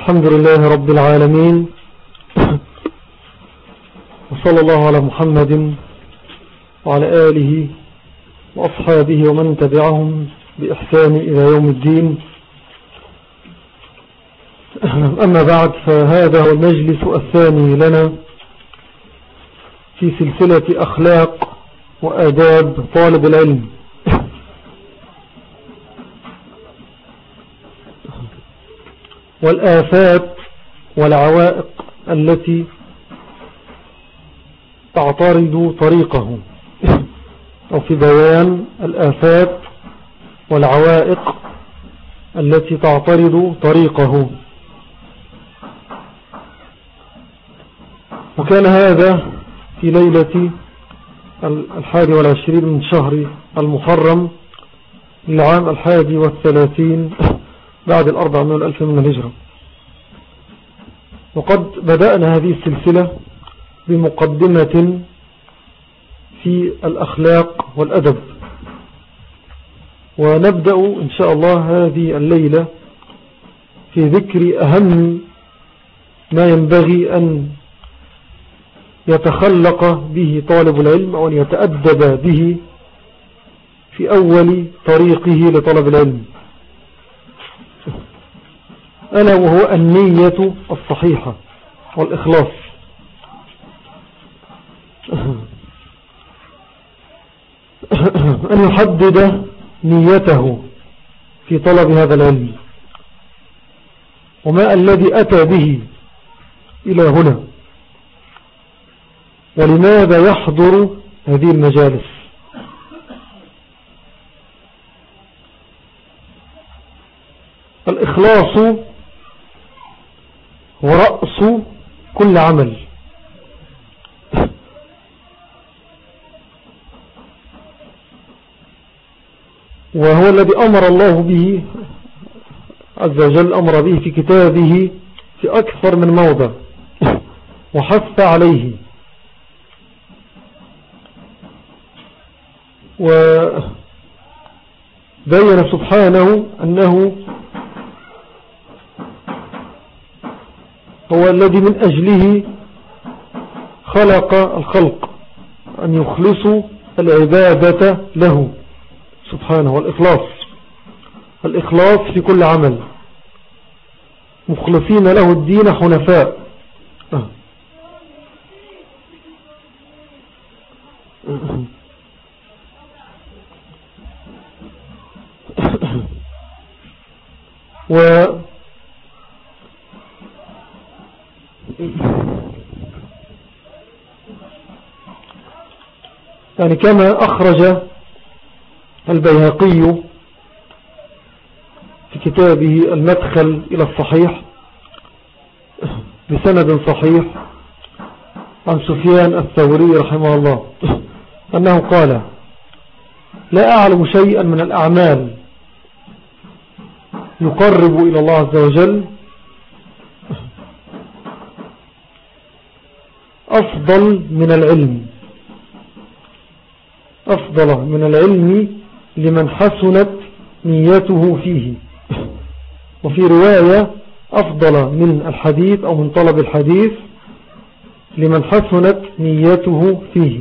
الحمد لله رب العالمين. وصلى الله على محمد وعلى آله وأصحابه ومن تبعهم بإحسان إلى يوم الدين. أما بعد، فهذا هو المجلس الثاني لنا في سلسلة أخلاق وآداب طالب العلم. والآفات والعوائق التي تعترض طريقه، أو في بيان الآفات والعوائق التي تعترض طريقه. وكان هذا في ليلة 21 من شهر المحرم للعام 31 بعد 400,000 من الهجرة. وقد بدأنا هذه السلسلة بمقدمة في الأخلاق والأدب، ونبدأ إن شاء الله هذه الليلة في ذكر أهم ما ينبغي أن يتخلق به طالب العلم أو أن يتأدب به في أول طريقه لطلب العلم، ألا وهو النية الصحيحة والإخلاص. أن يحدد نيته في طلب هذا العلم، وما الذي أتى به إلى هنا، ولماذا يحضر هذه المجالس. الإخلاص هو رأس كل عمل، وهو الذي أمر الله به عز وجل، أمر به في كتابه في أكثر من موضع وحث عليه. وبين سبحانه أنه هو الذي من أجله خلق الخلق، أن يخلصوا العبادة له سبحانه. والإخلاص في كل عمل، مخلصين له الدين حنفاء. يعني كما أخرج البيهقي في كتابه المدخل إلى الصحيح بسند صحيح عن سفيان الثوري رحمه الله أنه قال: لا أعلم شيئا من الأعمال يقرب إلى الله عز وجل أفضل من العلم لمن حسنت نيته فيه. وفي رواية: أفضل من الحديث أو من طلب الحديث لمن حسنت نيته فيه.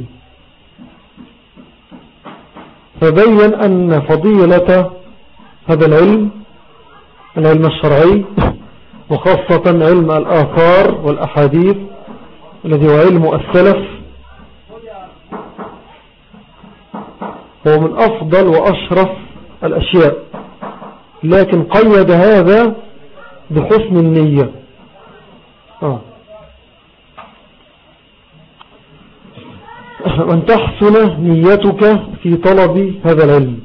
فبين أن فضيلة هذا العلم الشرعي، وخاصة علم الآثار والأحاديث الذي هو علم السلف، هو من أفضل وأشرف الأشياء، لكن قيد هذا بحسن النية. وأن تحسن نيتك في طلب هذا العلم،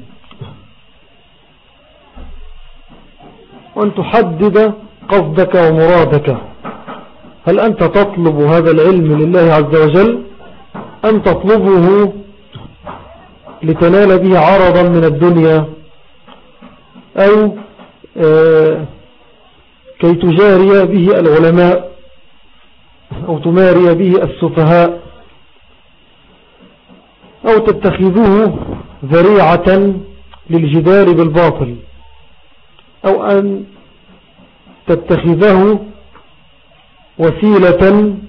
وأن تحدد قصدك ومرادك. هل أنت تطلب هذا العلم لله عز وجل، أم تطلبه لتنال به عرضا من الدنيا، أو كي تجاري به العلماء، أو تماري به السفهاء، أو تتخذوه ذريعة للجدال بالباطل، أو أن تتخذه وسيلة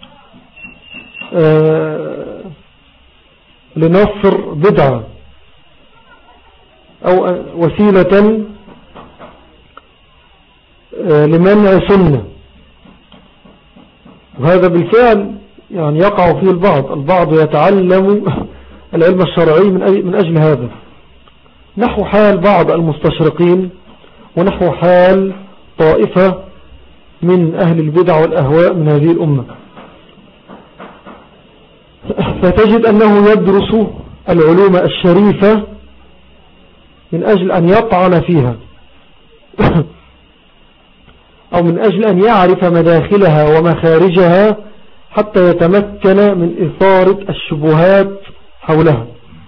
لنصر بدعة أو وسيلة لمنع سنة. وهذا بالفعل يعني يقع فيه البعض يتعلم العلم الشرعي من أجل هذا، نحو حال بعض المستشرقين ونحو حال طائفة من أهل البدع والأهواء من هذه الأمة. فتجد أنه يدرس العلوم الشريفة من أجل أن يطعن فيها أو من أجل أن يعرف مداخلها ومخارجها حتى يتمكن من إثارة الشبهات حولها.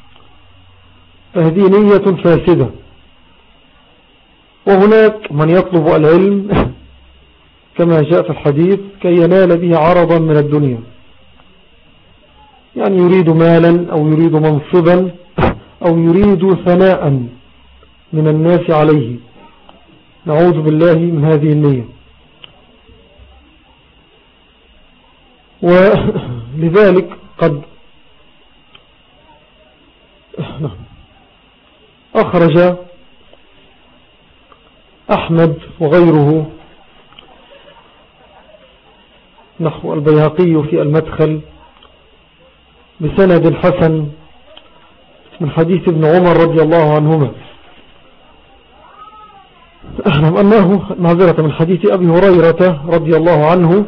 فهذه نية فاسدة. وهناك من يطلب العلم كما جاء في الحديث كي ينال به عرضا من الدنيا، يعني يريد مالا أو يريد منصبا أو يريد ثناء من الناس عليه. نعوذ بالله من هذه النية. ولذلك قد أخرج أحمد وغيره نحو البيهقي في المدخل بسند حسن من حديث ابن عمر رضي الله عنهما أنه معذرة من حديث أبي هريرة رضي الله عنه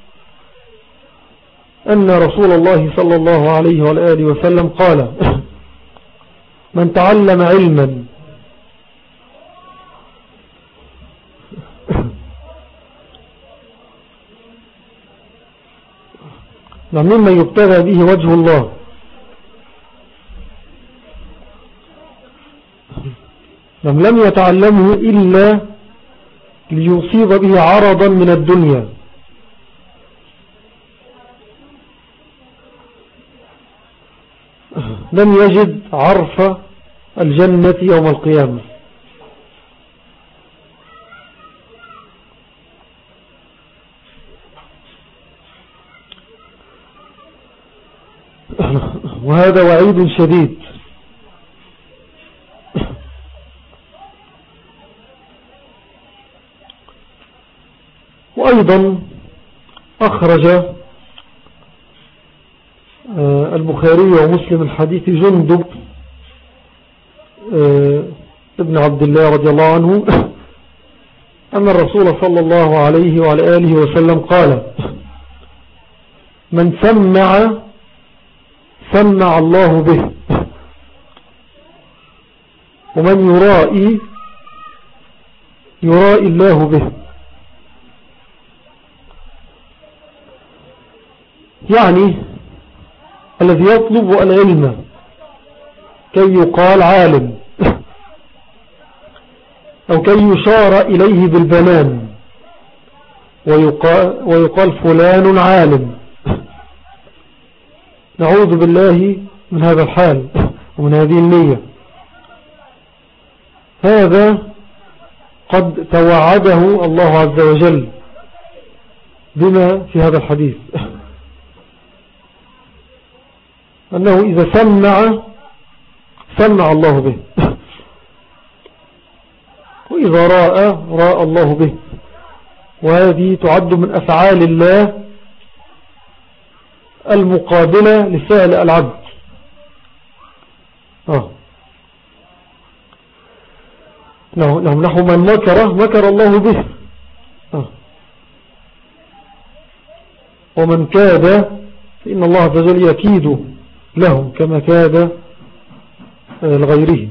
أن رسول الله صلى الله عليه وآله وسلم قال: من تعلم علما مما يبتغى به وجه الله لم يتعلمه إلا ليصيب به عرضا من الدنيا لم يجد عرف الجنة يوم القيامة. وهذا وعيد شديد. وأيضا أخرج البخاري ومسلم الحديث جندب ابن عبد الله رضي الله عنه أن الرسول صلى الله عليه وعلى آله وسلم قال: من سمع الله به، ومن يرائي الله به. يعني الذي يطلب العلم كي يقال عالم أو كي يشار إليه بالبنان ويقال فلان عالم، نعوذ بالله من هذا الحال ومن هذه النية. هذا قد توعده الله عز وجل بما في هذا الحديث، أنه إذا سمع الله به، وإذا راى الله به. وهذه تعد من أفعال الله المقابلة لفعل العبد. نحو من مكر الله به، ومن كاد فإن الله عز وجل يكيد له كما كاد لغيره.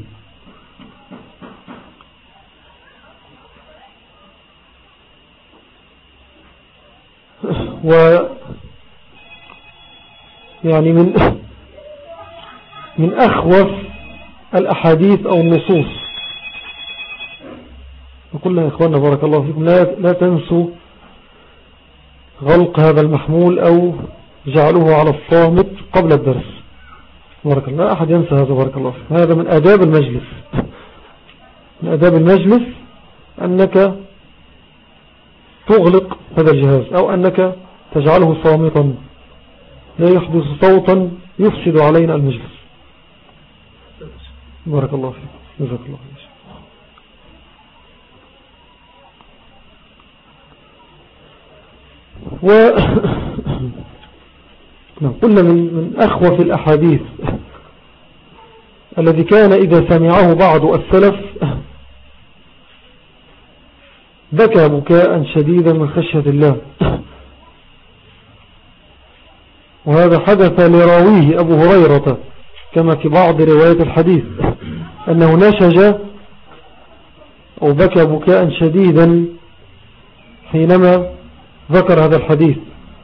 يعني من أخوف الأحاديث أو النصوص. وقلنا يا إخواننا بارك الله فيكم لا تنسوا غلق هذا المحمول أو جعله على الصامت قبل الدرس. بارك الله، لا أحد ينسى هذا. بارك الله فيكم. هذا من آداب المجلس. من آداب المجلس أنك تغلق هذا الجهاز أو أنك تجعله صامتا لا يحدث صوتا يفسد علينا المجلس. بارك الله فيك. جزاك الله خير. قلنا من أخوف الأحاديث الذي كان إذا سمعه بعض السلف بكى بكاء شديدا من خشية الله، وهذا حدث لراويه أبو هريرة كما في بعض روايات الحديث أنه نشج أو بكى بكاء شديدا حينما ذكر هذا الحديث.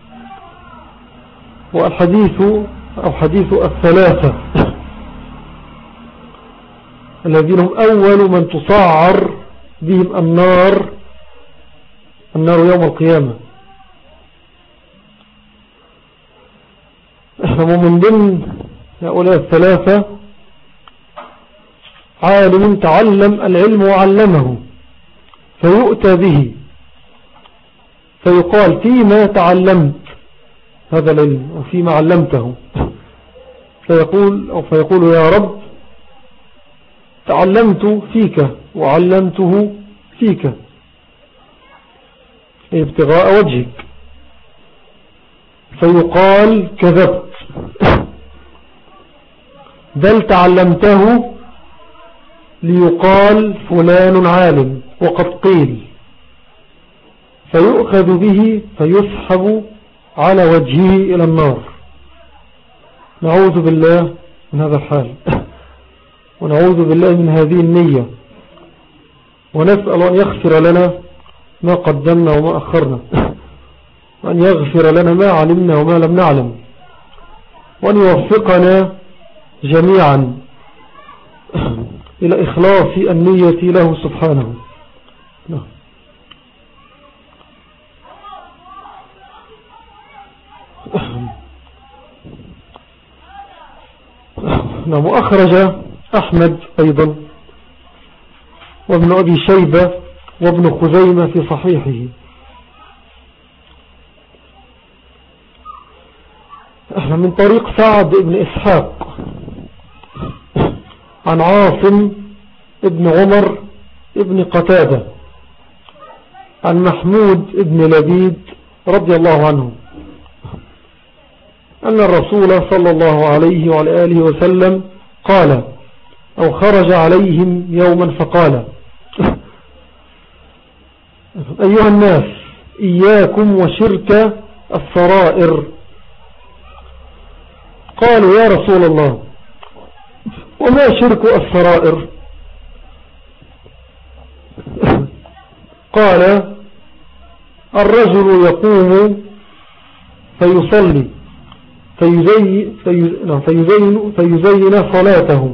والحديث أو حديث الثلاثة الذين هم أول من تصعر بهم النار يوم القيامة. ومن ضمن هؤلاء الثلاثة عالم تعلم العلم وعلمه فيؤتى به فيقال فيما تعلمت هذا العلم وفيما علمته، فيقول يا رب تعلمت فيك وعلمته فيك ابتغاء وجهك، فيقال كذبت بل تعلمته ليقال فلان عالم وقد قيل، فيؤخذ به فيسحب على وجهه إلى النار. نعوذ بالله من هذا الحال ونعوذ بالله من هذه النية، ونسأل أن يغفر لنا ما قدمنا وما أخرنا، وأن يغفر لنا ما علمنا وما لم نعلم، وأن يوفقنا جميعا إلى إخلاص النية له سبحانه. نعم. وأخرج أحمد أيضا وابن أبي شيبة وابن خزيمة في صحيحه من طريق سعد بن إسحاق عن عاصم ابن عمر ابن قتادة عن محمود ابن لبيد رضي الله عنه أن الرسول صلى الله عليه وعلى آله وسلم قال أو خرج عليهم يوما فقال أيها الناس إياكم وشرك السرائر. قالوا يا رسول الله وما شرك السرائر؟ قال الرجل يقوم فيصلي فيزين صلاته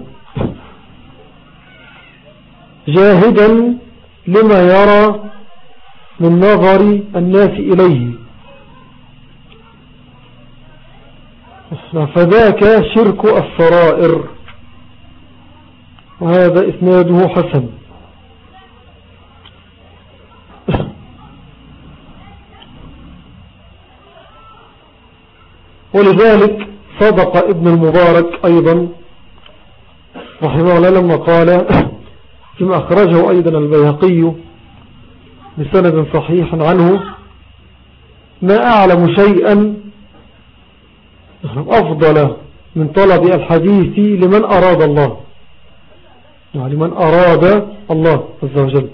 جاهدا لما يرى من نظر الناس إليه، فذاك شرك السرائر. وهذا إسناده حسن. ولذلك صدق ابن المبارك أيضا رحمه الله لما قال كما أخرجه أيضا البيهقي بسند صحيح عنه ما أعلم شيئا أفضل من طلب الحديث لمن أراد الله، يعني من أراد الله عز وجل.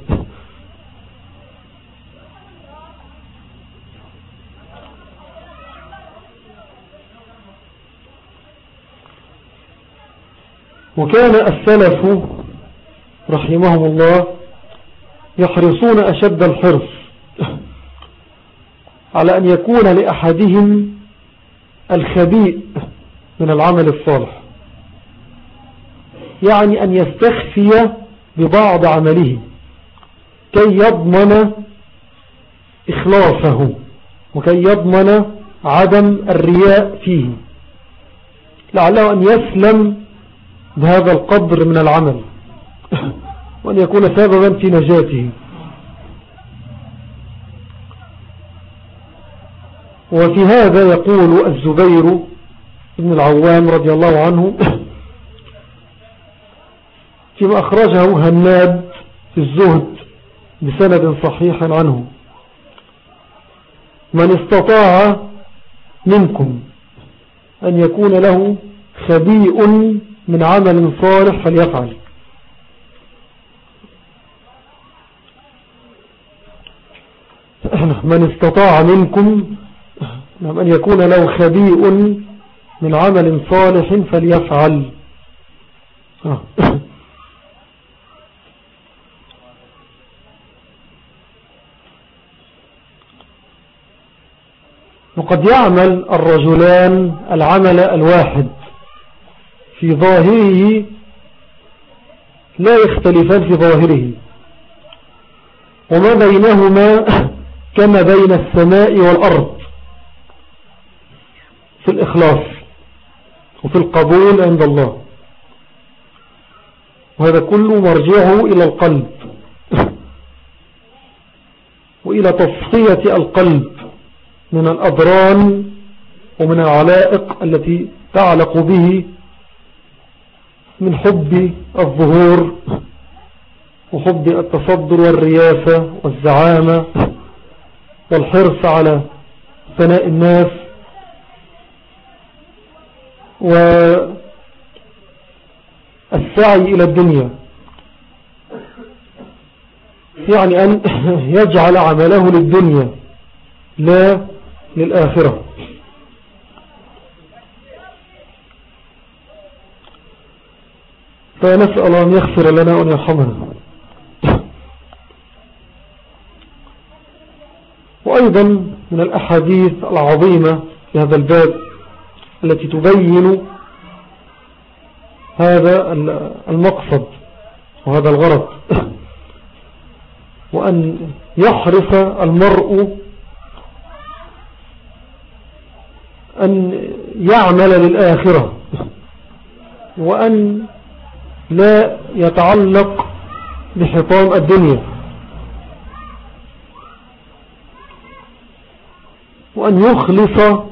وكان السلف رحمهم الله يحرصون أشد الحرص على أن يكون لأحدهم الخبيء من العمل الصالح، يعني أن يستخفي ببعض عمله كي يضمن إخلاصه وكي يضمن عدم الرياء فيه، لعله أن يسلم بهذا القدر من العمل وأن يكون سببا في نجاته. وفي هذا يقول الزبير بن العوام رضي الله عنه فيما أخرجه هناد في الزهد بسند صحيح عنه: من استطاع منكم أن يكون له خبيء من عمل صالح فليفعل. من استطاع منكم أن يكون له خبيء من عمل صالح فليفعل. وقد يعمل الرجلان العمل الواحد في ظاهره لا يختلفان في ظاهره، وما بينهما كما بين السماء والأرض في الإخلاص وفي القبول عند الله. وهذا كله مرجعه إلى القلب وإلى تصفية القلب من الأضران ومن العلائق التي تعلق به من حب الظهور وحب التصدر والرياسة والزعامة والحرص على ثناء الناس والسعي إلى الدنيا، يعني أن يجعل عمله للدنيا لا للآخرة. فنسأل أن يغفر لنا وأن يرحمنا. وأيضا من الأحاديث العظيمة في هذا الباب التي تبين هذا المقصد وهذا الغرض، وأن يحرص المرء أن يعمل للآخرة وأن لا يتعلق بحطام الدنيا، وأن يخلص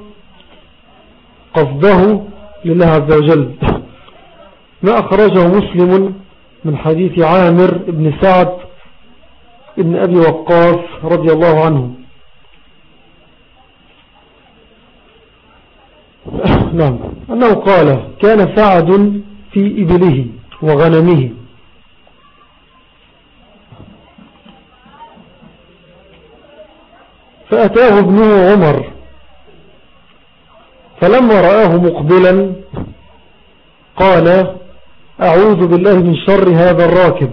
قصده لله عز وجل. ما أخرجه مسلم من حديث عامر بن سعد ابن أبي وقاص رضي الله عنه. نعم، أنه قال: كان سعد في إبله وغنمه فأتاه ابنه عمر فلما رآه مقبلا قال: أعوذ بالله من شر هذا الراكب.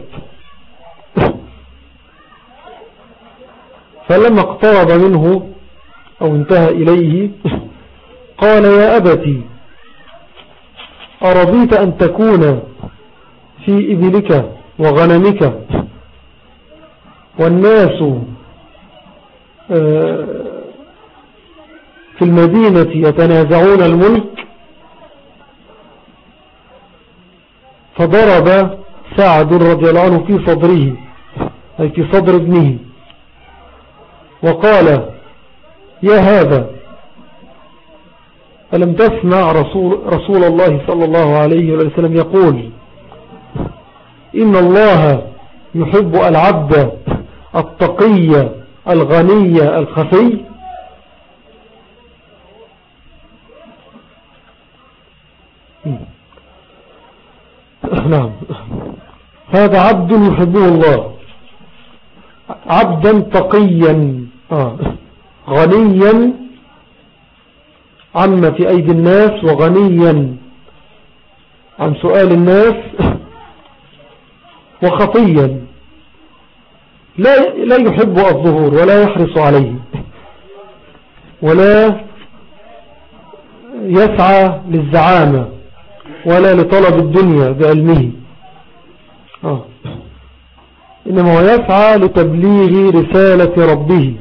فلما اقترب منه أو انتهى إليه قال: يا أبتي، أرضيت أن تكون في إبلك وغنمك والناس في المدينة يتنازعون الملك؟ فضرب سعد رضي الله عنه في صدره، أي في صدر ابنه، وقال: يا هذا، ألم تسمع رسول الله صلى الله عليه وسلم يقول: إن الله يحب العبد التقي الغني الخفي؟ نعم، هذا عبد يحبه الله، عبدا تقيا غنيا عما في أيدي الناس وغنيا عن سؤال الناس وخفيا لا يحب الظهور ولا يحرص عليه ولا يسعى للزعامة ولا لطلب الدنيا بعلمه، إنما هو يسعى لتبليغ رسالة ربه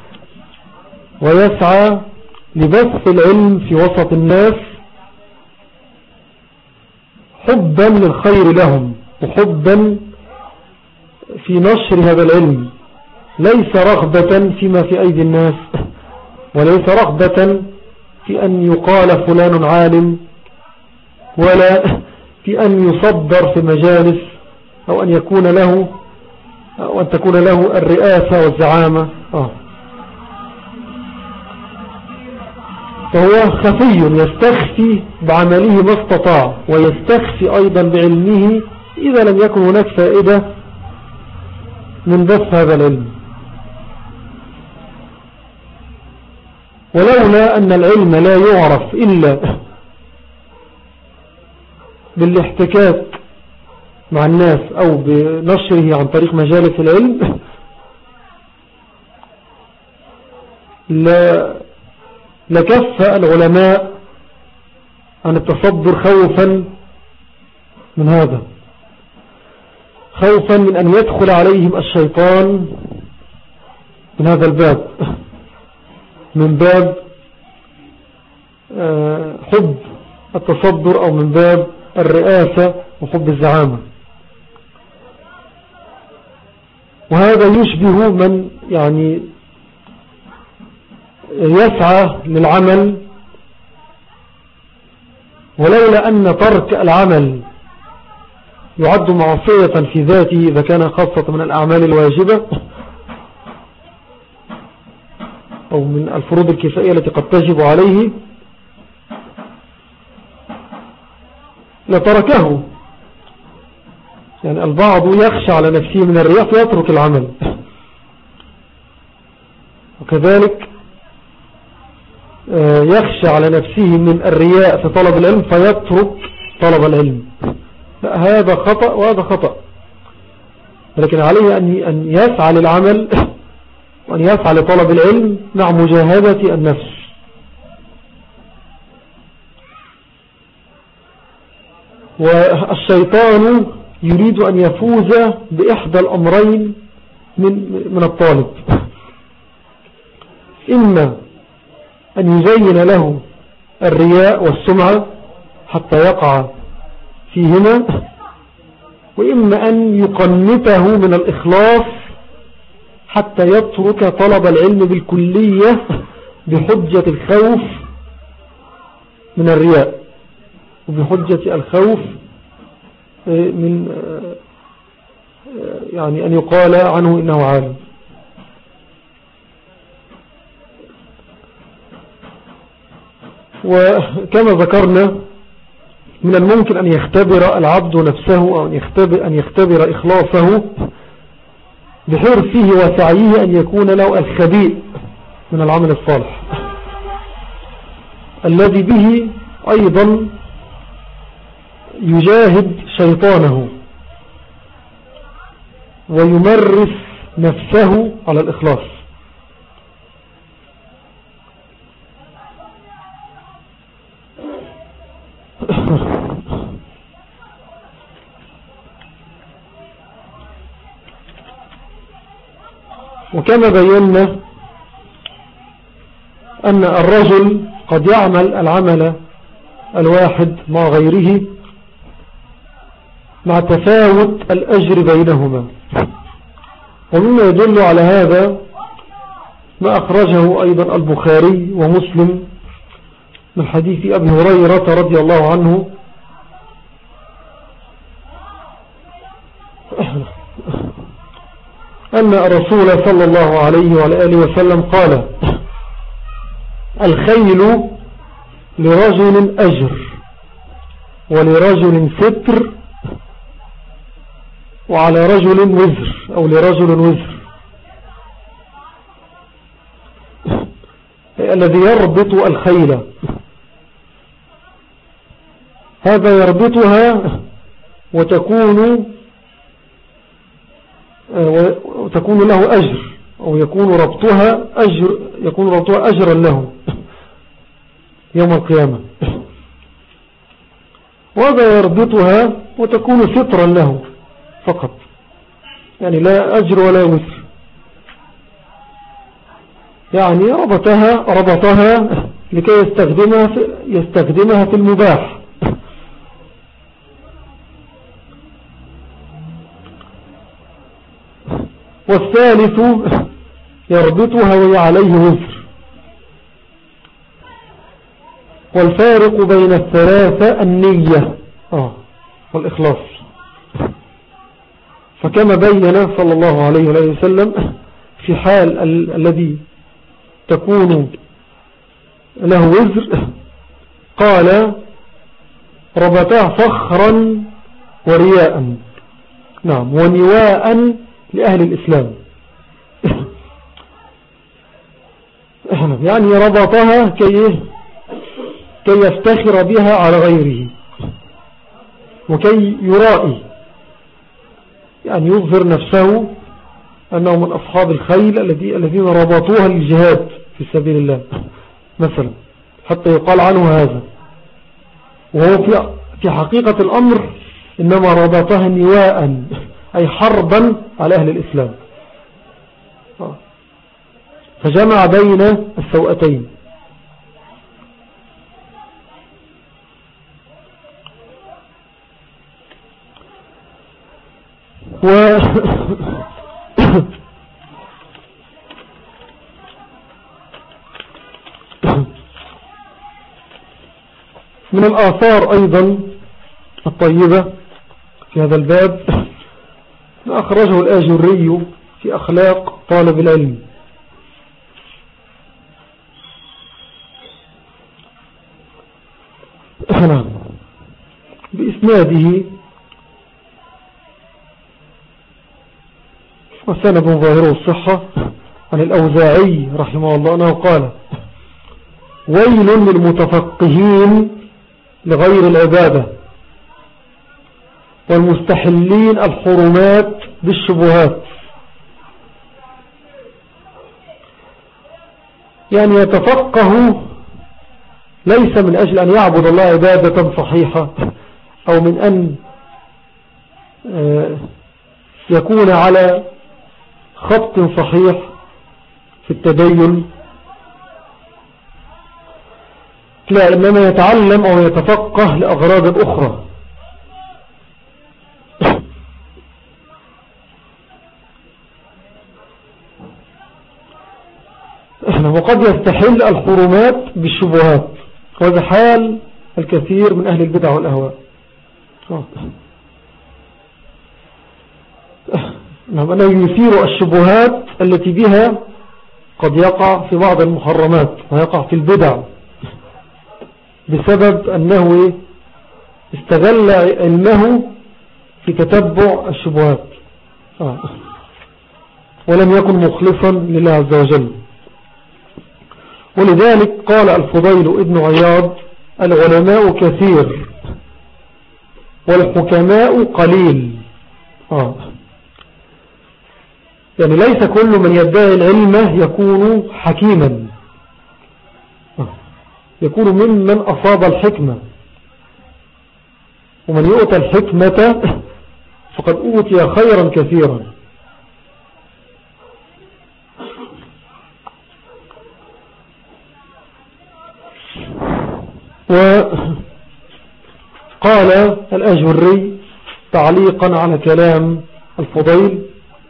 ويسعى لبث العلم في وسط الناس حبا للخير لهم وحبا في نشر هذا العلم، ليس رغبة فيما في أيدي الناس وليس رغبة في أن يقال فلان عالم، ولا في أن يصدر في مجالس، أو أن يكون له أو أن تكون له الرئاسة والزعامة. فهو خفي يستخفي بعمله ما استطاع، ويستخفي أيضا بعلمه إذا لم يكن هناك فائدة من بث هذا العلم. ولولا أن العلم لا يعرف إلا بالاحتكاك مع الناس أو بنشره عن طريق مجالس العلم لكف العلماء عن التصدر خوفا من هذا، خوفا من أن يدخل عليهم الشيطان من هذا الباب، من باب حب التصدر، أو من باب الرئاسة وحب الزعامة. وهذا يشبه من يعني يسعى للعمل، ولولا أن ترك العمل يعد معصية في ذاته إذا كان خاصة من الأعمال الواجبة أو من الفروض الكفائية التي قد تجب عليه، لتركه. يعني البعض يخشى على نفسه من الرياء فيترك العمل، وكذلك يخشى على نفسه من الرياء في طلب العلم فيترك طلب العلم. لا، هذا خطأ وهذا خطأ، ولكن عليه أن يسعى للعمل وأن يسعى لطلب العلم مع مجاهدة النفس. والشيطان يريد أن يفوز بإحدى الأمرين من الطالب، إما أن يزين له الرياء والسمعة حتى يقع فيهما، وإما أن يقنته من الإخلاص حتى يترك طلب العلم بالكلية بحجة الخوف من الرياء، وبحجة الخوف من يعني أن يقال عنه إنه عالم. وكما ذكرنا من الممكن أن يختبر العبد نفسه، أو أن يختبر إخلاصه بحرصه وسعيه أن يكون له الخبيء من العمل الصالح الذي به أيضا يجاهد شيطانه ويمرس نفسه على الإخلاص. وكما بينا أن الرجل قد يعمل العمل الواحد مع غيره مع تفاوت الأجر بينهما، ومما يدل على هذا ما أخرجه أيضا البخاري ومسلم من حديث أبي هريرة رضي الله عنه أن الرسول صلى الله عليه وعلى آله وسلم قال: الخيل لرجل أجر ولرجل ستر وعلى رجل وزر، أو لرجل وزر. الذي يربط الخيل هذا يربطها وتكون له أجر، أو يكون ربطها أجرا له يوم القيامة، وهذا يربطها وتكون سترا له فقط، يعني لا أجر ولا وزر، يعني ربطها لكي يستخدمها في المباح. والثالث يربطها وهي عليه وزر، والفارق بين الثلاثة النية والإخلاص. فكما بين صلى الله عليه وسلم في حال الذي تكون له وزر قال ربطاه فخرا ورياء، نعم، ونواء لأهل الإسلام. يعني ربطها كي يفتخر بها على غيره وكي يرائي، يعني يظهر نفسه أنه من أصحاب الخيل الذين ربطوها للجهاد في سبيل الله مثلا، حتى يقال عنه هذا، وهو في حقيقة الأمر إنما ربطها نواء أي حربا على أهل الإسلام. فجمع بين السوءتين. من الآثار أيضا الطيبة في هذا الباب ما أخرجه الآجري في أخلاق طالب العلم. بإسناده وسند ظاهره الصحة عن الأوزاعي رحمه الله أنه قال: ويل للمتفقهين لغير العبادة والمستحلين الحرمات بالشبهات. يعني يتفقه ليس من أجل أن يعبد الله عبادة صحيحة أو من أن يكون على خط صحيح في التدين، لا، إنما يتعلم أو يتفقه لأغراض أخرى. وقد يستحل الحرمات بالشبهات، وهذا حال الكثير من أهل البدع والأهواء. أنه يثير الشبهات التي بها قد يقع في بعض المحرمات ويقع في البدع بسبب أنه استغل علمه في تتبع الشبهات ولم يكن مخلصا لله عز وجل. ولذلك قال الفضيل ابن عياض: العلماء كثير والحكماء قليل. يعني ليس كل من يدعي العلم يكون حكيما، يكون ممن أصاب الحكمة، ومن يؤتى الحكمة فقد أوتي خيرا كثيرا. وقال الأجهري تعليقا على كلام الفضيل: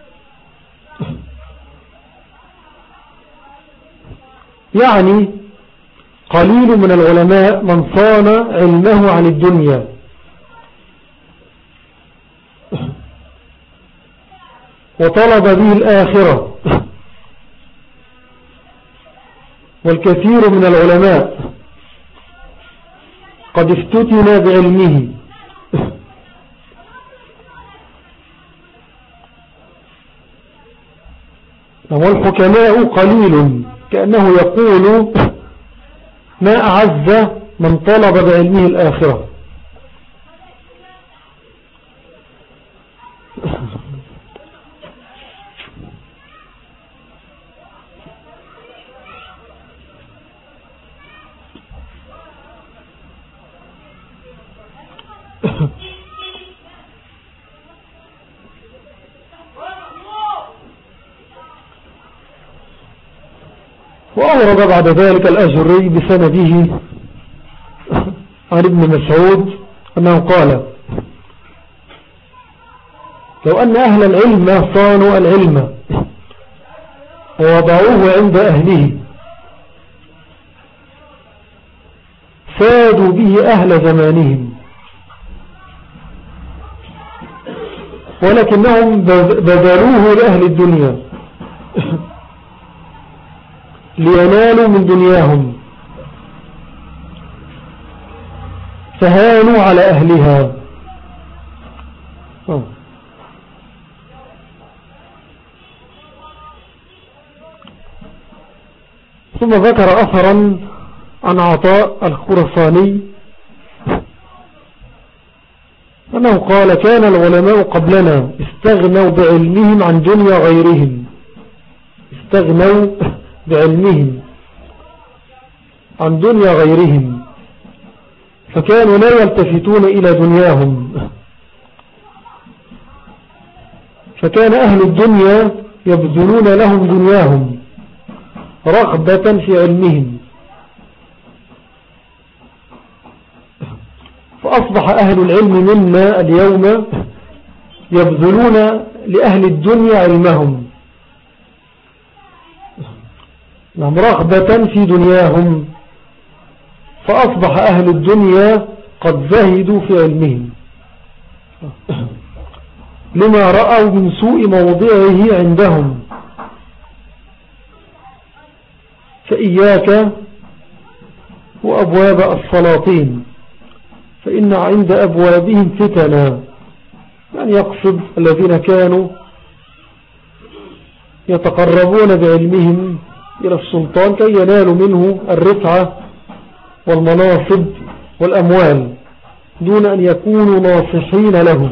يعني قليل من العلماء من صان علمه عن الدنيا، وطلب به الآخرة، والكثير من العلماء قد افتتن بعلمه، والحكماء قليل، كأنه يقول: ما أعز من طلب بعلمه الآخرة. وأورد بعد ذلك الأجري بسنده عن ابن مسعود أنه قال: لو أن أهل العلم صانوا العلم ووضعوه عند أهله فادوا به أهل زمانهم، ولكنهم بذلوه لأهل الدنيا لينالوا من دنياهم فهانوا على أهلها. ثم ذكر أثرا عن عطاء الخرساني أنه قال: كان العلماء قبلنا استغنوا بعلمهم عن دنيا غيرهم، استغنوا بعلمهم عن دنيا غيرهم، فكانوا لا يلتفتون إلى دنياهم، فكان أهل الدنيا يبذلون لهم دنياهم رغبة في علمهم، فأصبح أهل العلم منا اليوم يبذلون لأهل الدنيا علمهم رغبة في دنياهم، فأصبح أهل الدنيا قد زهدوا في علمهم لما رأوا من سوء موضعه عندهم. فإياك وأبواب السلاطين فإن عند أبوابهم فتنا، يعني يقصد الذين كانوا يتقربون بعلمهم إلى السلطان كي ينالوا منه الرفعة والمناصب والأموال دون أن يكونوا ناصحين له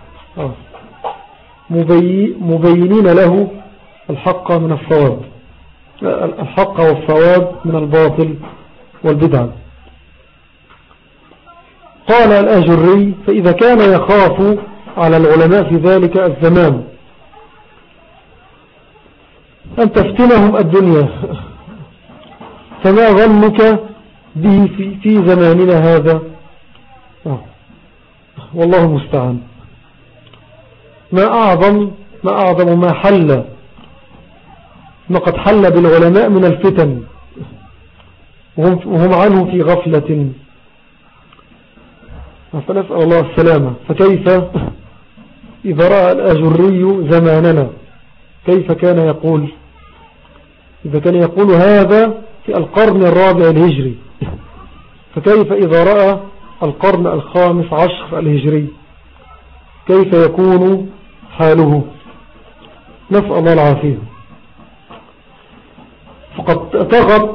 مبينين له الحق من الصواب، الحق والصواب من الباطل والبدع. قال الآجري: فإذا كان يخاف على العلماء في ذلك الزمان أن تفتنهم الدنيا، فما ظنك به في زماننا هذا؟ والله المستعان. ما أعظم ما حل، ما قد حل بالعلماء من الفتن وهم عنه في غفلة، فنسأل الله السلامة. فكيف إذا رأى الأجري زماننا كيف كان يقول؟ إذا كان يقول هذا في القرن الرابع الهجري، فكيف إذا رأى القرن الخامس عشر الهجري كيف يكون حاله؟ نسأل الله العافية. فقد طغت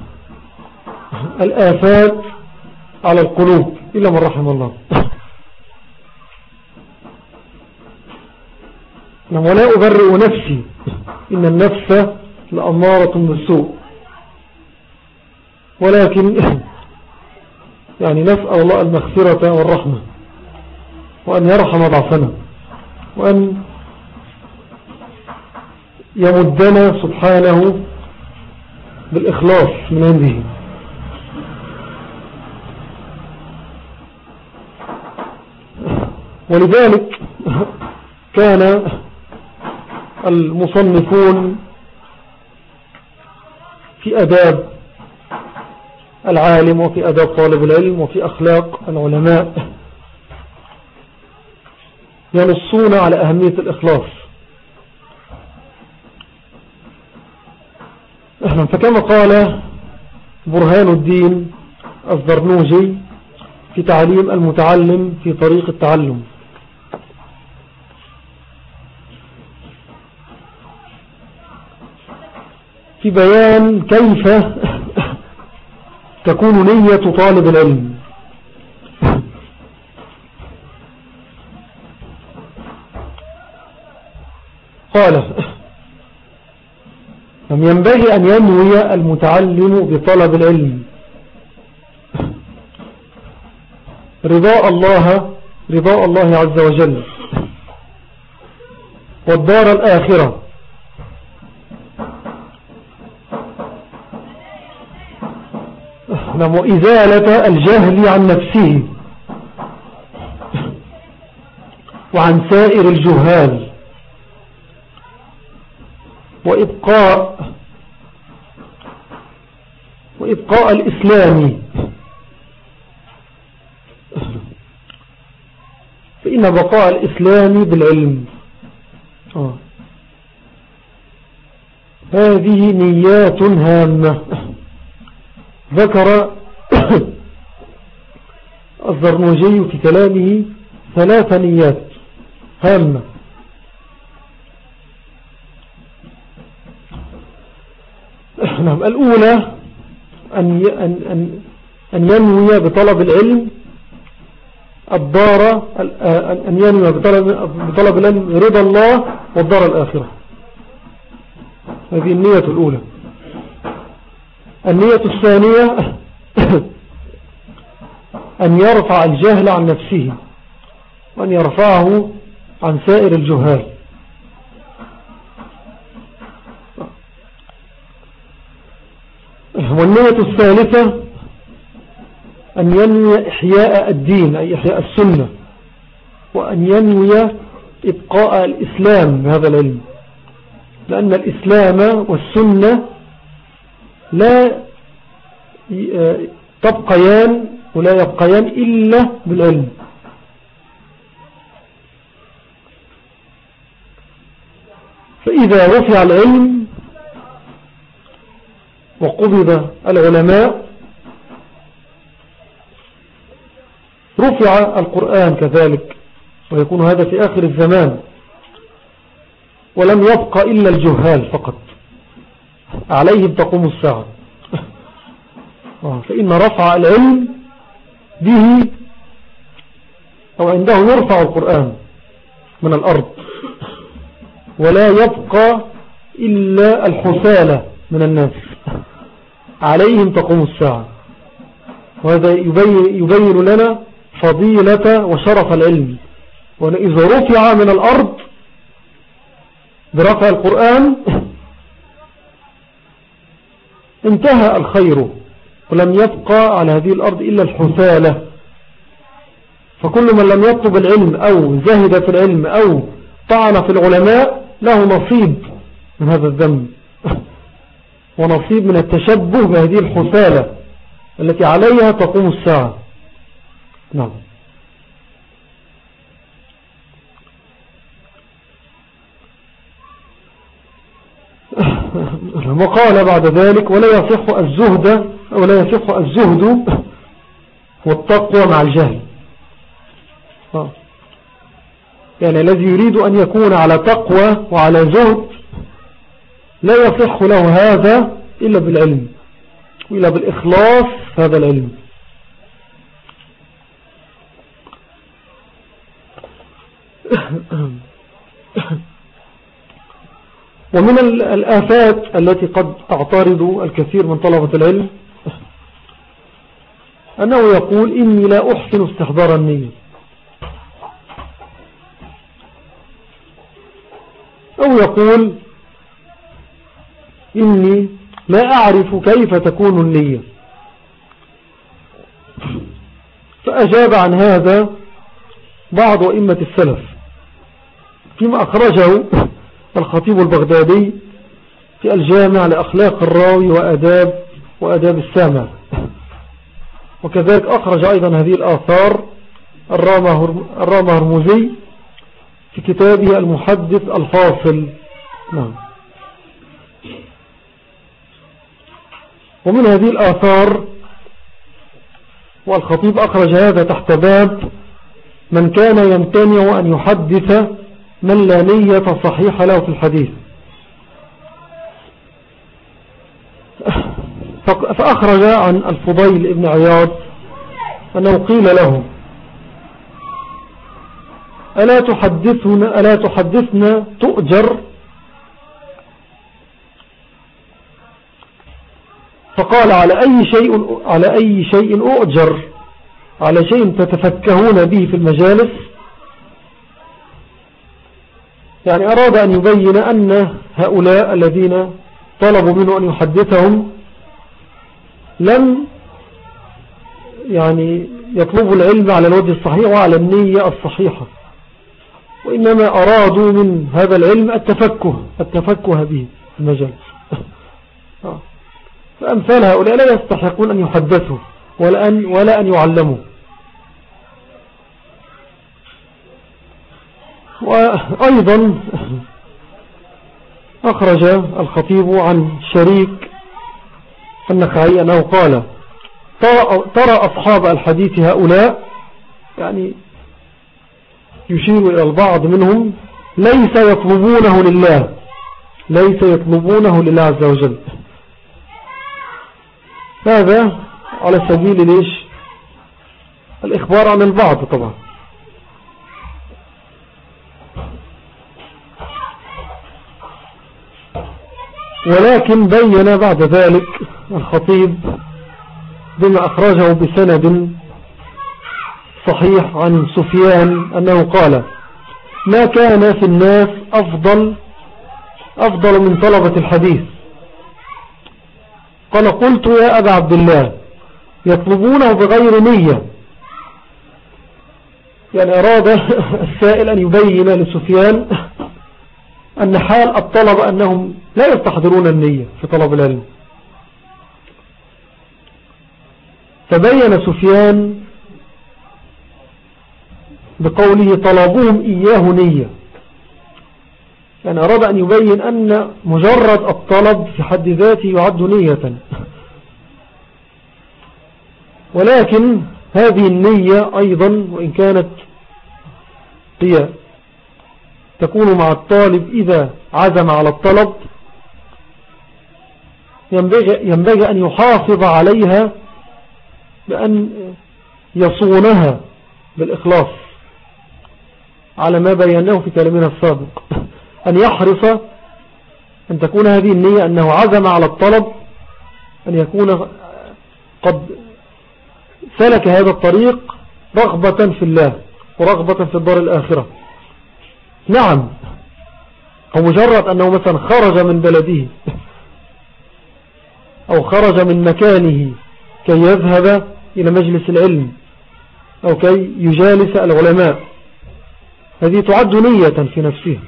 الآفات على القلوب إلا من رحم الله، ولا أبرئ نفسي إن النفس لأمارة بالسوء، ولكن يعني نسأل الله المغفرة والرحمة وأن يرحم ضعفنا وأن يمدنا سبحانه بالإخلاص من عنده. ولذلك كان المصنفون في أداب العالم وفي أداب طالب العلم وفي أخلاق العلماء ينصون على أهمية الإخلاص. فكما قال برهان الدين الزرنوجي في تعليم المتعلم في طريق التعلم: في بيان كيف تكون نية طالب العلم. قال: ينبغي أن ينوي المتعلم بطلب العلم رضاء الله عز وجل والدار الآخرة، وإزالة الجهل عن نفسه وعن سائر الجهال، وإبقاء الإسلام فإن بقاء الإسلام بالعلم. هذه نيات هامة. ذكر الزرنوجي في كلامه 3 نيات هامة. نعم. الأولى أن ينوي بطلب العلم الدار، أن ينوي بطلب العلم رضا الله والدار الآخرة. هذه النية الأولى. النية الثانية أن يرفع الجهل عن نفسه وأن يرفعه عن سائر الجهال. والنية الثالثة أن ينوي إحياء الدين أي إحياء السنة، وأن ينوي إبقاء الإسلام بهذا العلم، لأن الإسلام والسنة لا تبقيان ولا يبقيان إلا بالعلم. فإذا رفع العلم وقبض العلماء رفع القرآن كذلك، ويكون هذا في آخر الزمان، ولم يبقى إلا الجهال فقط عليهم تقوم الساعة. فإن رفع العلم به أو عنده يرفع القرآن من الأرض، ولا يبقى إلا الحسالة من الناس عليهم تقوم الساعة. وهذا يبين لنا فضيلة وشرف العلم، وأن إذا رفع من الأرض برفع القرآن انتهى الخير، ولم يبقى على هذه الأرض إلا الحسالة. فكل من لم يطلب العلم أو زهد في العلم أو طعن في العلماء له نصيب من هذا الذنب، ونصيب من التشبه بهذه الحسالة التي عليها تقوم الساعة. نعم. وقال بعد ذلك ولا يصح الزهد والتقوى مع الجهل. يعني الذي يريد أن يكون على تقوى وعلى زهد لا يصح له هذا إلا بالعلم وإلا بالإخلاص هذا العلم. ومن الآفات التي قد تعترض الكثير من طلبة العلم أنه يقول إني لا أحسن استحضار النية، أو يقول إني لا أعرف كيف تكون النية. فأجاب عن هذا بعض أئمة السلف فيما أخرجه الخطيب البغدادي في الجامع لأخلاق الراوي وأداب السامع. وكذلك أخرج أيضا هذه الآثار الرامة هرمزي في كتابه المحدث الفاصل. نعم. ومن هذه الآثار والخطيب أخرج هذا تحت باب من كان يمتنع أن يحدث من لا نية صحيحة له في الحديث. فأخرج عن الفضيل ابن عياض أنه قيل له ألا تحدثنا تؤجر؟ فقال على أي شيء أؤجر؟ على شيء تتفكهون به في المجالس. يعني أراد أن يبين أن هؤلاء الذين طلبوا منه أن يحدثهم لم يعني يطلبوا العلم على الوجه الصحيح وعلى النية الصحيحة، وإنما أرادوا من هذا العلم التفكه به في المجالس. فأمثال هؤلاء لا يستحقون أن يحدثوا ولا أن يعلموا. وأيضا أخرج الخطيب عن شريك النخعي أنه قال: ترى أصحاب الحديث هؤلاء، يعني يشير إلى البعض منهم، ليس يطلبونه لله، ليس يطلبونه لله عز وجل. هذا على سبيل ليش الإخبار عن البعض طبعا. ولكن بين بعد ذلك الخطيب بما أخرجه بسند صحيح عن سفيان أنه قال: ما كان في الناس أفضل من طلبة الحديث. قال: قلت يا أبا عبد الله، يطلبونه بغير نية. يعني أراد السائل أن يبين لسفيان أن حال الطلبة أنهم لا يستحضرون النية في طلب العلم. فبين سفيان بقوله: طلبوهم إياه نية، يعني أراد أن يبين أن مجرد الطلب في حد ذاته يعد نية، ولكن هذه النية أيضا وإن كانت هي تكون مع الطالب إذا عزم على الطلب، ينبغي أن يحافظ عليها بأن يصونها بالإخلاص على ما بيناه في كلامنا السابق، أن يحرص أن تكون هذه النية أنه عزم على الطلب، أن يكون قد سلك هذا الطريق رغبة في الله ورغبة في الدار الآخرة. نعم، أو مجرد أنه مثلا خرج من بلده أو خرج من مكانه كي يذهب إلى مجلس العلم أو كي يجالس العلماء، هذه تعد نية في نفسها.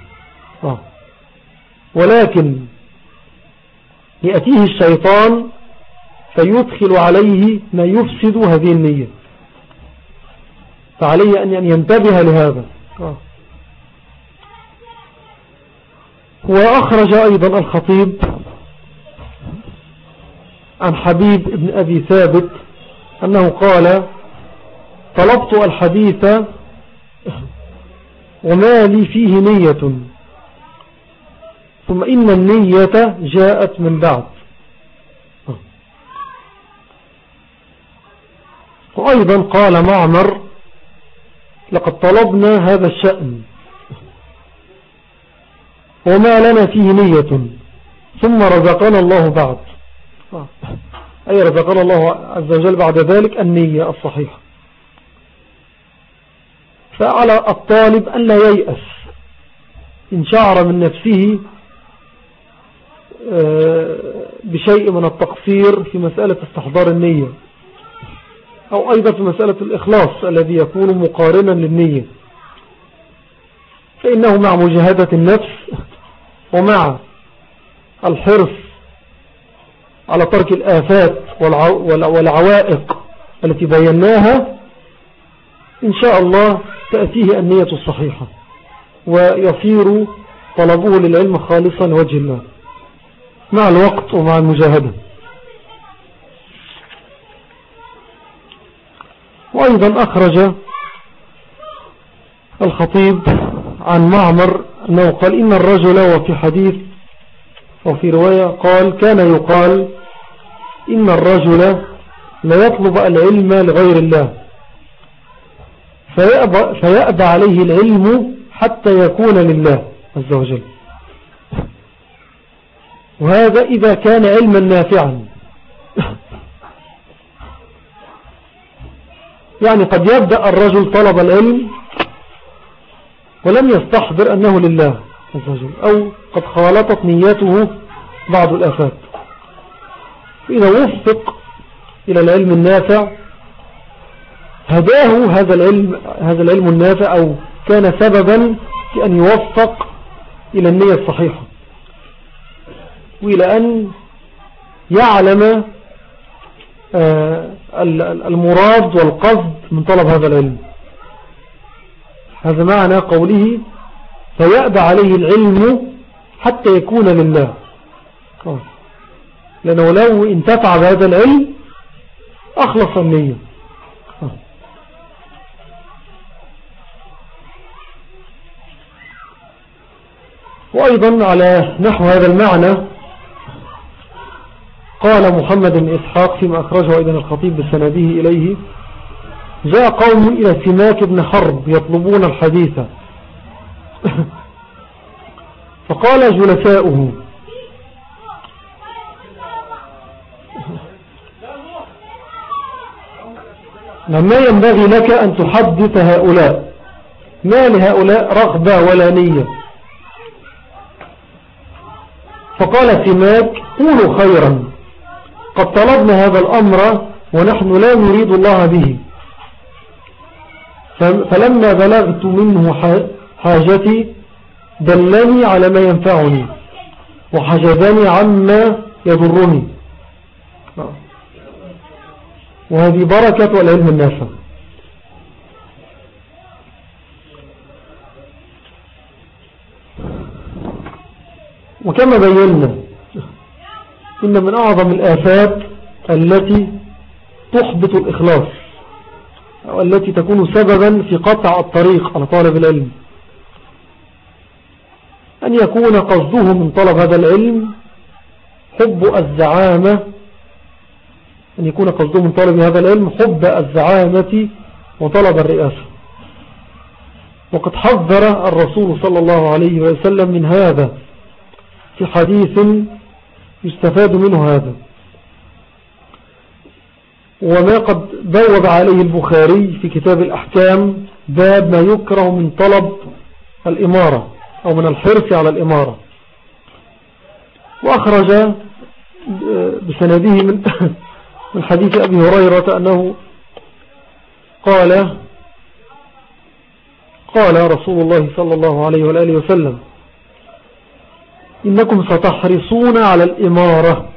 ولكن يأتيه الشيطان فيدخل عليه ما يفسد هذه النية، فعليه أن ينتبه لهذا. وأخرج أيضا الخطيب عن حبيب بن أبي ثابت أنه قال: طلبت الحديث وما لي فيه نية، ثم إن النية جاءت من بعد. وأيضا قال معمر: لقد طلبنا هذا الشأن وما لنا فيه نية، ثم رزقنا الله بعد، أي رزقنا الله عز وجل بعد ذلك النية الصحيحة. فعلى الطالب أن لا ييأس إن شعر من نفسه بشيء من التقصير في مسألة استحضار النية، أو أيضا في مسألة الإخلاص الذي يكون مقارنا للنية، فإنه مع مجاهدة النفس ومع الحرص على ترك الآفات والعوائق التي بيناها إن شاء الله تأتيه النية الصحيحة ويصير طلبه للعلم خالصا لوجه الله مع الوقت ومع المجاهدة. وأيضا أخرج الخطيب عن معمر أنه قال: إن الرجل، وفي حديث وفي رواية قال: كان يقال إن الرجل لا يطلب العلم لغير الله فيأبى عليه العلم حتى يكون لله عز وجل. وهذا إذا كان علما نافعا. يعني قد يبدأ الرجل طلب العلم ولم يستحضر أنه لله عز وجل، أو قد خالطت نيته بعض الآفات، فإذا وفق إلى العلم النافع هداه هذا العلم النافع، أو كان سببا في أن يوفق إلى النية الصحيحة وإلى أن يعلم المراد والقصد من طلب هذا العلم. هذا معنى قوله فيأبى عليه العلم حتى يكون لله، لأنه لو انتفع بهذا العلم أخلص النية. وأيضا على نحو هذا المعنى قال محمد بن إسحاق فيما أخرجه أيضا الخطيب بسنده إليه: جاء قوم إلى سماك بن حرب يطلبون الحديث فقال جلساؤه: ما ينبغي لك أن تحدث هؤلاء، ما لهؤلاء رغبة ولا نية. فقال سماك: قولوا خيرا، قد طلبنا هذا الأمر ونحن لا نريد الله به، فلما بلغت منه حاجتي دلني على ما ينفعني وحجزني عما يضرني. وهذه بركة والعلم النافع. وكما بينا إن من أعظم الآفات التي تحبط الإخلاص أو التي تكون سببا في قطع الطريق على طالب العلم أن يكون قصده من طلب هذا العلم حب الزعامة، أن يكون قصده من طلب هذا العلم حب الزعامة وطلب الرئاسة. وقد حذر الرسول صلى الله عليه وسلم من هذا في حديث يستفاد منه هذا، وما قد بوب عليه البخاري في كتاب الأحكام باب ما يكره من طلب الإمارة أو من الحرص على الإمارة. وأخرج بسنده من حديث أبي هريرة أنه قال رسول الله صلى الله عليه وآله وسلم: إنكم ستحرصون على الإمارة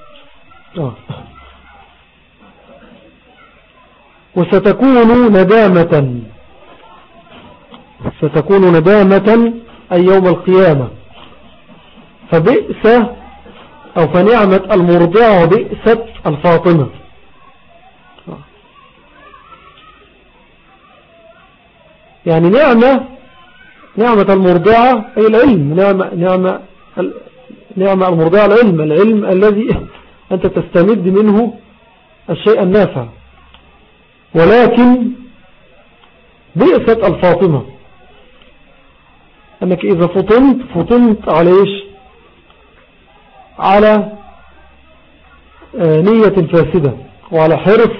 وستكون ندامة أي يوم القيامة، فبئس أو فنعمة المرضعة وبئست الفاطمة. يعني نعمة المرضعة أي العلم، نعمة المرضعة العلم الذي أنت تستمد منه الشيء النافع، ولكن بئست الفاطمة أنك إذا فطنت على إيش؟ على نية فاسدة وعلى حرص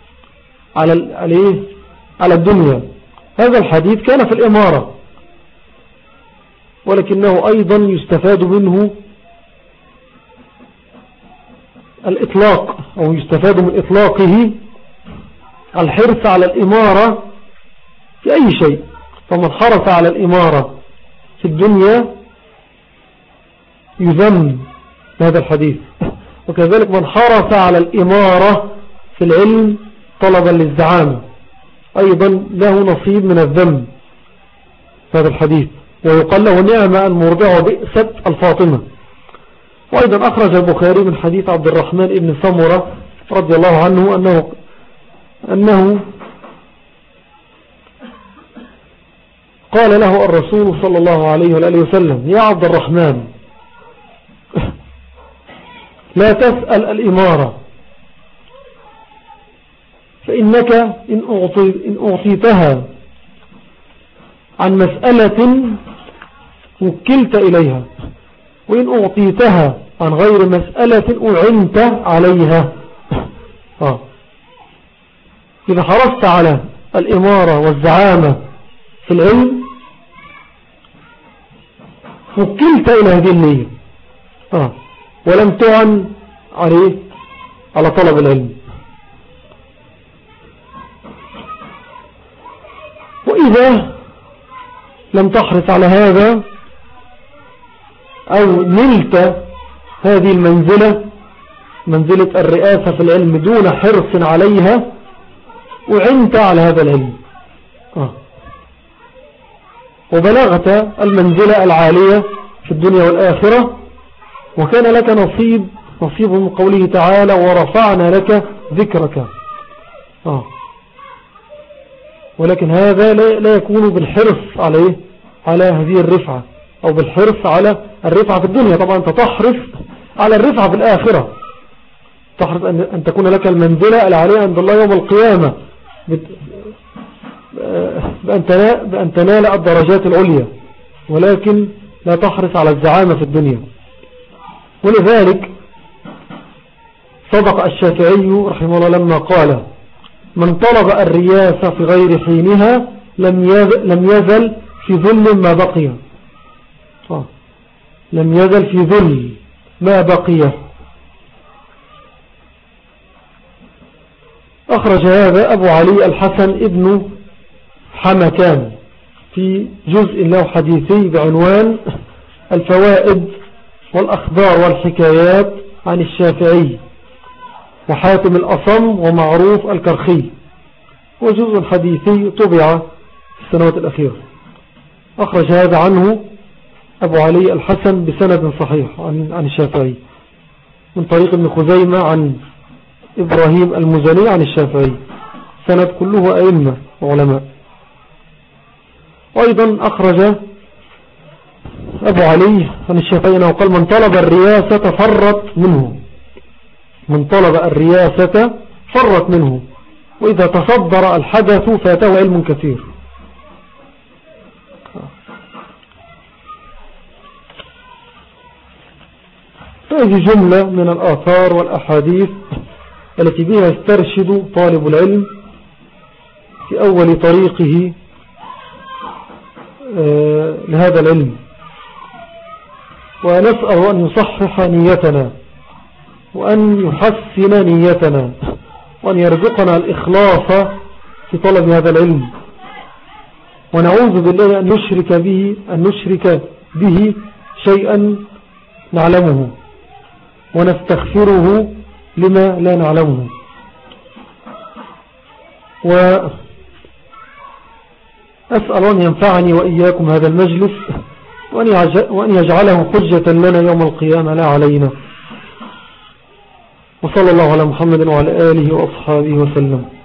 على الدنيا. هذا الحديث كان في الإمارة، ولكنه أيضا يستفاد منه الإطلاق أو يستفاد من إطلاقه الحرص على الإمارة في أي شيء. فمن حرص على الإمارة في الدنيا يذم هذا الحديث، وكذلك من حرص على الإمارة في العلم طلبا للزعامة أيضا له نصيب من الذم هذا الحديث، ويقال له نعمة المرضعة وبئست الفاطمة. وأيضا أخرج البخاري من حديث عبد الرحمن بن سمرة رضي الله عنه أنه قال له الرسول صلى الله عليه وآله وسلم: يا عبد الرحمن، لا تسأل الإمارة، فإنك إن أعطيتها عن مسألة وكلت إليها، وإن أعطيتها عن غير مسألة أعنت عليها. إذا حرصت على الإمارة والزعامة في العلم وكلت إلى هذه النية ولم تعن على طلب العلم. وإذا لم تحرص على هذا أو نلت هذه المنزلة، منزلة الرئاسة في العلم دون حرص عليها، وعنت على هذا العلم. وبلغت المنزلة العالية في الدنيا والآخرة، وكان لك نصيب من قوله تعالى ورفعنا لك ذكرك. ولكن هذا لا يكون بالحرص على هذه الرفعة، أو بالحرص على الرفعة في الدنيا. طبعا أنت تحرص على الرفعة في الآخرة، تحرص أن تكون لك المنزلة العالية عند الله يوم القيامة بأن تنال الدرجات العليا، ولكن لا تحرص على الزعامة في الدنيا. ولذلك صدق الشافعي رحمه الله لما قال من طلب الرياسة في غير حينها لم يزل في ذل ما بقي. لم يزل في ذل ما بقي. أخرج هذا أبو علي الحسن ابن حمكان في جزء له حديثي بعنوان الفوائد والأخبار والحكايات عن الشافعي وحاتم الأصم ومعروف الكرخي، وجزء حديثي طبع في السنوات الأخيرة. أخرج هذا عنه أبو علي الحسن بسند صحيح عن الشافعي من طريق ابن خزيمة عن إبراهيم المزني عن الشافعي، سند كله أئمة وعلماء. أيضا أخرج أبو علي عن الشافعي أنه قال من طلب الرياسة فرت منه، من طلب الرياسة فرت منه، وإذا تصدر الحدث فاته علم كثير. هذه جملة من الآثار والأحاديث التي بها يسترشد طالب العلم في أول طريقه لهذا العلم، ونسأل أن يصحح نيتنا وأن يحسن نيتنا وأن يرزقنا الإخلاص في طلب هذا العلم، ونعوذ بالله أن نشرك به شيئا نعلمه ونستغفره لما لا نعلمه. وأسأل أن ينفعني وإياكم هذا المجلس وأن يجعله حجة لنا يوم القيامة لا علينا. وصلى الله على محمد وعلى آله وأصحابه وسلم.